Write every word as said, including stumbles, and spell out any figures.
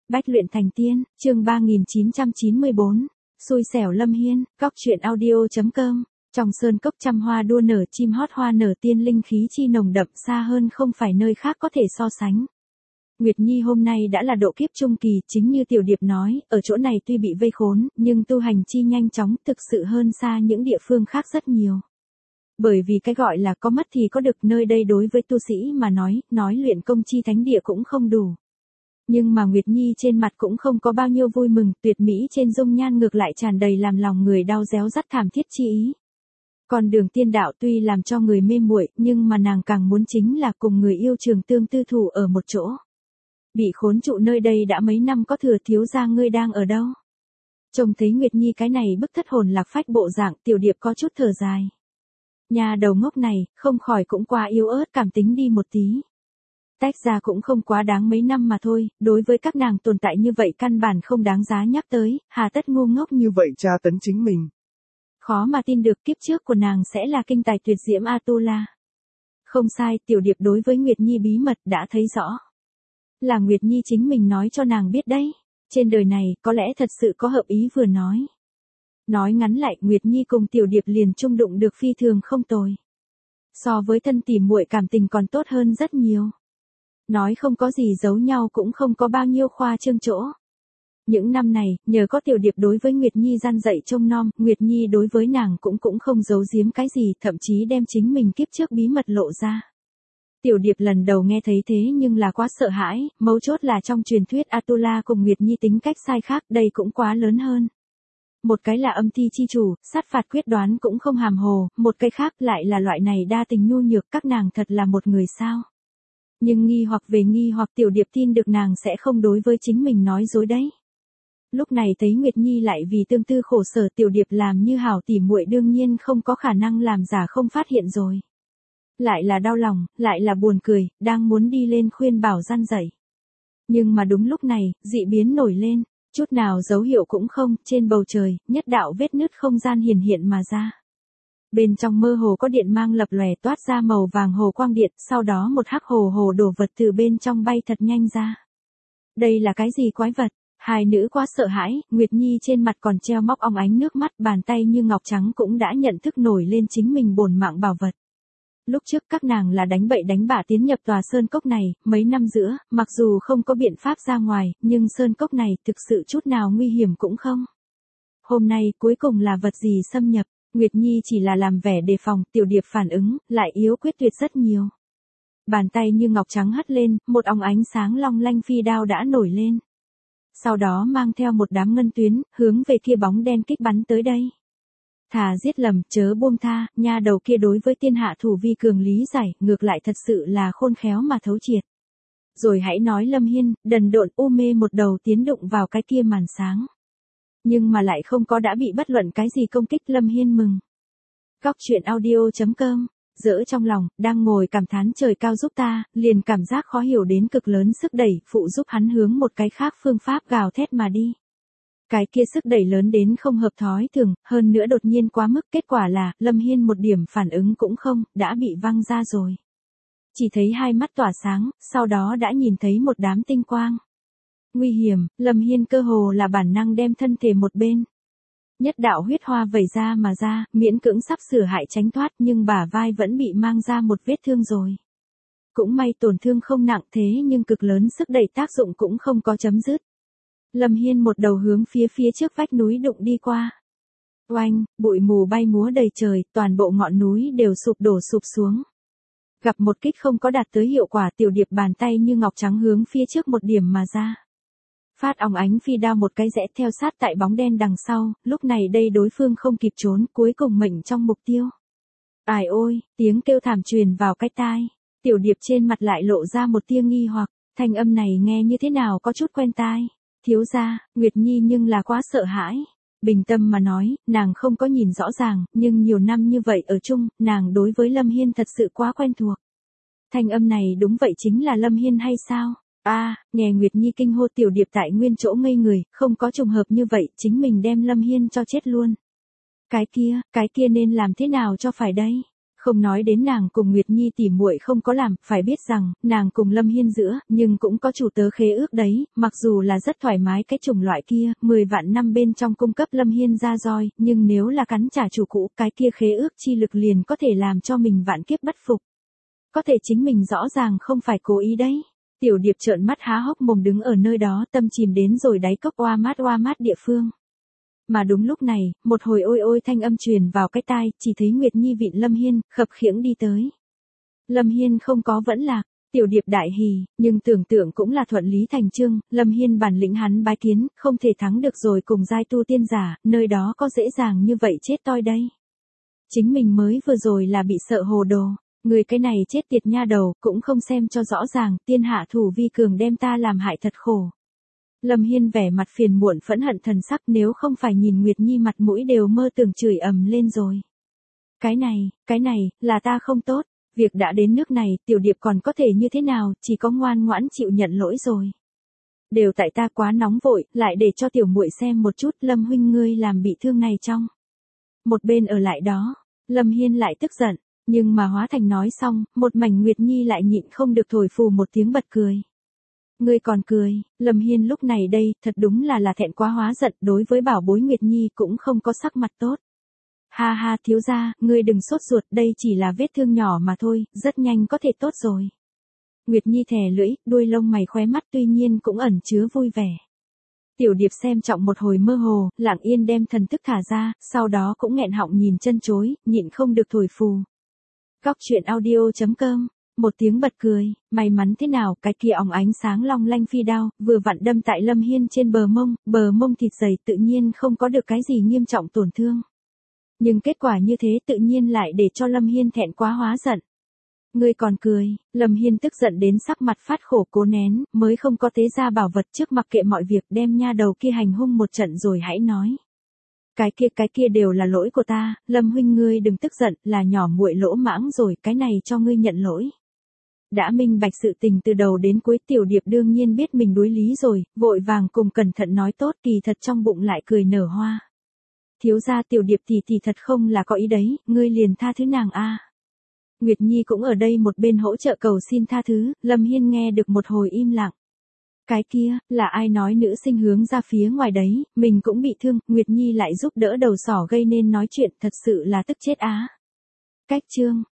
Bách luyện thành tiên, chương ba nghìn chín trăm chín mươi bốn, xui xẻo Lâm Hiên, góc truyện audio.com. Trong sơn cốc trăm hoa đua nở, chim hót hoa nở, tiên linh khí chi nồng đậm, xa hơn không phải nơi khác có thể so sánh. Nguyệt Nhi hôm nay đã là độ kiếp trung kỳ, chính như Tiểu Điệp nói, ở chỗ này tuy bị vây khốn, nhưng tu hành chi nhanh chóng, thực sự hơn xa những địa phương khác rất nhiều. Bởi vì cái gọi là có mất thì có được, nơi đây đối với tu sĩ mà nói, nói luyện công chi thánh địa cũng không đủ. Nhưng mà Nguyệt Nhi trên mặt cũng không có bao nhiêu vui mừng, tuyệt mỹ trên dung nhan ngược lại tràn đầy làm lòng người đau réo rắt thảm thiết chi ý. Còn đường tiên đạo tuy làm cho người mê muội, nhưng mà nàng càng muốn chính là cùng người yêu trường tương tư thủ ở một chỗ. Bị khốn trụ nơi đây đã mấy năm, có thừa thiếu gia ngươi đang ở đâu? Trông thấy Nguyệt Nhi cái này bức thất hồn lạc phách bộ dạng, Tiểu Điệp có chút thở dài. Nhà đầu ngốc này, không khỏi cũng quá yếu ớt cảm tính đi một tí. Tách ra cũng không quá đáng mấy năm mà thôi, đối với các nàng tồn tại như vậy căn bản không đáng giá nhắc tới, hà tất ngu ngốc như vậy tra tấn chính mình. Khó mà tin được kiếp trước của nàng sẽ là kinh tài tuyệt diễm Atula. Không sai, Tiểu Điệp đối với Nguyệt Nhi bí mật đã thấy rõ. Là Nguyệt Nhi chính mình nói cho nàng biết đấy. Trên đời này, có lẽ thật sự có hợp ý vừa nói. Nói ngắn lại, Nguyệt Nhi cùng Tiểu Điệp liền chung đụng được phi thường không tồi. So với thân tỉ muội cảm tình còn tốt hơn rất nhiều. Nói không có gì giấu nhau cũng không có bao nhiêu khoa trương chỗ. Những năm này, nhờ có Tiểu Điệp đối với Nguyệt Nhi gian dạy trông nom, Nguyệt Nhi đối với nàng cũng cũng không giấu giếm cái gì, thậm chí đem chính mình kiếp trước bí mật lộ ra. Tiểu Điệp lần đầu nghe thấy thế nhưng là quá sợ hãi, mấu chốt là trong truyền thuyết Atula cùng Nguyệt Nhi tính cách sai khác, đây cũng quá lớn hơn. Một cái là âm thi chi chủ, sát phạt quyết đoán cũng không hàm hồ, một cái khác lại là loại này đa tình nhu nhược, các nàng thật là một người sao. Nhưng nghi hoặc về nghi hoặc, Tiểu Điệp tin được nàng sẽ không đối với chính mình nói dối đấy. Lúc này thấy Nguyệt Nhi lại vì tương tư khổ sở, Tiểu Điệp làm như hảo tỉ muội đương nhiên không có khả năng làm giả không phát hiện rồi. Lại là đau lòng, lại là buồn cười, đang muốn đi lên khuyên bảo gian dạy. Nhưng mà đúng lúc này, dị biến nổi lên, chút nào dấu hiệu cũng không, trên bầu trời, nhất đạo vết nứt không gian hiển hiện mà ra. Bên trong mơ hồ có điện mang lập lòe toát ra màu vàng hồ quang điện, sau đó một hắc hồ hồ đổ vật từ bên trong bay thật nhanh ra. Đây là cái gì quái vật? Hai nữ quá sợ hãi, Nguyệt Nhi trên mặt còn treo móc óng ánh nước mắt, bàn tay như ngọc trắng cũng đã nhận thức nổi lên chính mình bổn mạng bảo vật. Lúc trước các nàng là đánh bậy đánh bạ tiến nhập tòa sơn cốc này, mấy năm giữa, mặc dù không có biện pháp ra ngoài, nhưng sơn cốc này thực sự chút nào nguy hiểm cũng không. Hôm nay cuối cùng là vật gì xâm nhập, Nguyệt Nhi chỉ là làm vẻ đề phòng, Tiểu Điệp phản ứng, lại yếu quyết tuyệt rất nhiều. Bàn tay như ngọc trắng hất lên, một óng ánh sáng long lanh phi đao đã nổi lên. Sau đó mang theo một đám ngân tuyến, hướng về kia bóng đen kích bắn tới đây. Thà giết lầm, chớ buông tha, nha đầu kia đối với tiên hạ thủ vi cường lý giải, ngược lại thật sự là khôn khéo mà thấu triệt. Rồi hãy nói Lâm Hiên, đần độn u mê một đầu tiến đụng vào cái kia màn sáng. Nhưng mà lại không có đã bị bất luận cái gì công kích. Lâm Hiên mừng. Góc truyện audio.com, dỡ trong lòng, đang ngồi cảm thán trời cao giúp ta, liền cảm giác khó hiểu đến cực lớn sức đẩy, phụ giúp hắn hướng một cái khác phương pháp gào thét mà đi. Cái kia sức đẩy lớn đến không hợp thói thường, hơn nữa đột nhiên quá mức, kết quả là, Lâm Hiên một điểm phản ứng cũng không, đã bị văng ra rồi. Chỉ thấy hai mắt tỏa sáng, sau đó đã nhìn thấy một đám tinh quang. Nguy hiểm, Lâm Hiên cơ hồ là bản năng đem thân thể một bên. Nhất đạo huyết hoa vẩy ra mà ra, miễn cưỡng sắp sửa hại tránh thoát, nhưng bả vai vẫn bị mang ra một vết thương rồi. Cũng may tổn thương không nặng thế nhưng cực lớn sức đẩy tác dụng cũng không có chấm dứt. Lâm Hiên một đầu hướng phía phía trước vách núi đụng đi qua. Oanh, bụi mù bay múa đầy trời, toàn bộ ngọn núi đều sụp đổ sụp xuống. Gặp một kích không có đạt tới hiệu quả, Tiểu Điệp bàn tay như ngọc trắng hướng phía trước một điểm mà ra. Phát óng ánh phi đao một cái rẽ theo sát tại bóng đen đằng sau, lúc này đây đối phương không kịp trốn, cuối cùng mệnh trong mục tiêu. Ai ôi, tiếng kêu thảm truyền vào cái tai, Tiểu Điệp trên mặt lại lộ ra một tia nghi hoặc, thanh âm này nghe như thế nào có chút quen tai. Thiếu gia, Nguyệt Nhi nhưng là quá sợ hãi. Bình tâm mà nói, nàng không có nhìn rõ ràng, nhưng nhiều năm như vậy ở chung, nàng đối với Lâm Hiên thật sự quá quen thuộc. Thanh âm này đúng vậy chính là Lâm Hiên hay sao? A, à, nghe Nguyệt Nhi kinh hô, Tiểu Điệp tại nguyên chỗ ngây người, không có trùng hợp như vậy, chính mình đem Lâm Hiên cho chết luôn. Cái kia, cái kia nên làm thế nào cho phải đây? Không nói đến nàng cùng Nguyệt Nhi tỉ muội không có làm, phải biết rằng, nàng cùng Lâm Hiên giữa, nhưng cũng có chủ tớ khế ước đấy, mặc dù là rất thoải mái cái chủng loại kia, mười vạn năm bên trong cung cấp Lâm Hiên ra roi, nhưng nếu là cắn trả chủ cũ, cái kia khế ước chi lực liền có thể làm cho mình vạn kiếp bất phục. Có thể chính mình rõ ràng không phải cố ý đấy. Tiểu Điệp trợn mắt há hốc mồm đứng ở nơi đó, tâm chìm đến rồi đáy cốc oa mát oa mát địa phương. Mà đúng lúc này, một hồi ôi ôi thanh âm truyền vào cái tai, chỉ thấy Nguyệt Nhi vịn Lâm Hiên, khập khiễng đi tới. Lâm Hiên không có vẫn lạc, Tiểu Điệp đại hỉ, nhưng tưởng tượng cũng là thuận lý thành chương, Lâm Hiên bản lĩnh hắn bái kiến, không thể thắng được rồi cùng giai tu tiên giả, nơi đó có dễ dàng như vậy chết toi đây. Chính mình mới vừa rồi là bị sợ hồ đồ, người cái này chết tiệt nha đầu, cũng không xem cho rõ ràng, tiên hạ thủ vi cường đem ta làm hại thật khổ. Lâm Hiên vẻ mặt phiền muộn phẫn hận thần sắc, nếu không phải nhìn Nguyệt Nhi mặt mũi đều mơ tưởng chửi ầm lên rồi. Cái này, cái này, là ta không tốt, việc đã đến nước này, Tiểu Điệp còn có thể như thế nào, chỉ có ngoan ngoãn chịu nhận lỗi rồi. Đều tại ta quá nóng vội, lại để cho tiểu muội xem một chút, Lâm huynh ngươi làm bị thương này trong. Một bên ở lại đó, Lâm Hiên lại tức giận, nhưng mà hóa thành nói xong, một mảnh Nguyệt Nhi lại nhịn không được thổi phù một tiếng bật cười. Ngươi còn cười, Lâm Hiên lúc này đây, thật đúng là là thẹn quá hóa giận, đối với bảo bối Nguyệt Nhi cũng không có sắc mặt tốt. Ha ha thiếu gia, ngươi đừng sốt ruột, đây chỉ là vết thương nhỏ mà thôi, rất nhanh có thể tốt rồi. Nguyệt Nhi thè lưỡi, đuôi lông mày khóe mắt tuy nhiên cũng ẩn chứa vui vẻ. Tiểu Điệp xem trọng một hồi mơ hồ, lặng yên đem thần thức thả ra, sau đó cũng nghẹn họng nhìn chân chối, nhịn không được thổi phù. Góc truyện audio chấm com. Một tiếng bật cười, may mắn thế nào, cái kia óng ánh sáng long lanh phi đao, vừa vặn đâm tại Lâm Hiên trên bờ mông, bờ mông thịt dày tự nhiên không có được cái gì nghiêm trọng tổn thương. Nhưng kết quả như thế tự nhiên lại để cho Lâm Hiên thẹn quá hóa giận. Ngươi còn cười, Lâm Hiên tức giận đến sắc mặt phát khổ cố nén, mới không có tế ra bảo vật trước mặc kệ mọi việc đem nha đầu kia hành hung một trận rồi hãy nói. Cái kia cái kia đều là lỗi của ta, Lâm huynh ngươi đừng tức giận, là nhỏ muội lỗ mãng rồi, cái này cho ngươi nhận lỗi. Đã minh bạch sự tình từ đầu đến cuối, Tiểu Điệp đương nhiên biết mình đối lý rồi, vội vàng cùng cẩn thận nói tốt, kỳ thật trong bụng lại cười nở hoa. Thiếu gia Tiểu Điệp thì thì thật không là có ý đấy, ngươi liền tha thứ nàng a. Nguyệt Nhi cũng ở đây một bên hỗ trợ cầu xin tha thứ, Lâm Hiên nghe được một hồi im lặng. Cái kia, là ai nói nữ sinh hướng ra phía ngoài đấy, mình cũng bị thương, Nguyệt Nhi lại giúp đỡ đầu sỏ gây nên nói chuyện, thật sự là tức chết á. Cách chương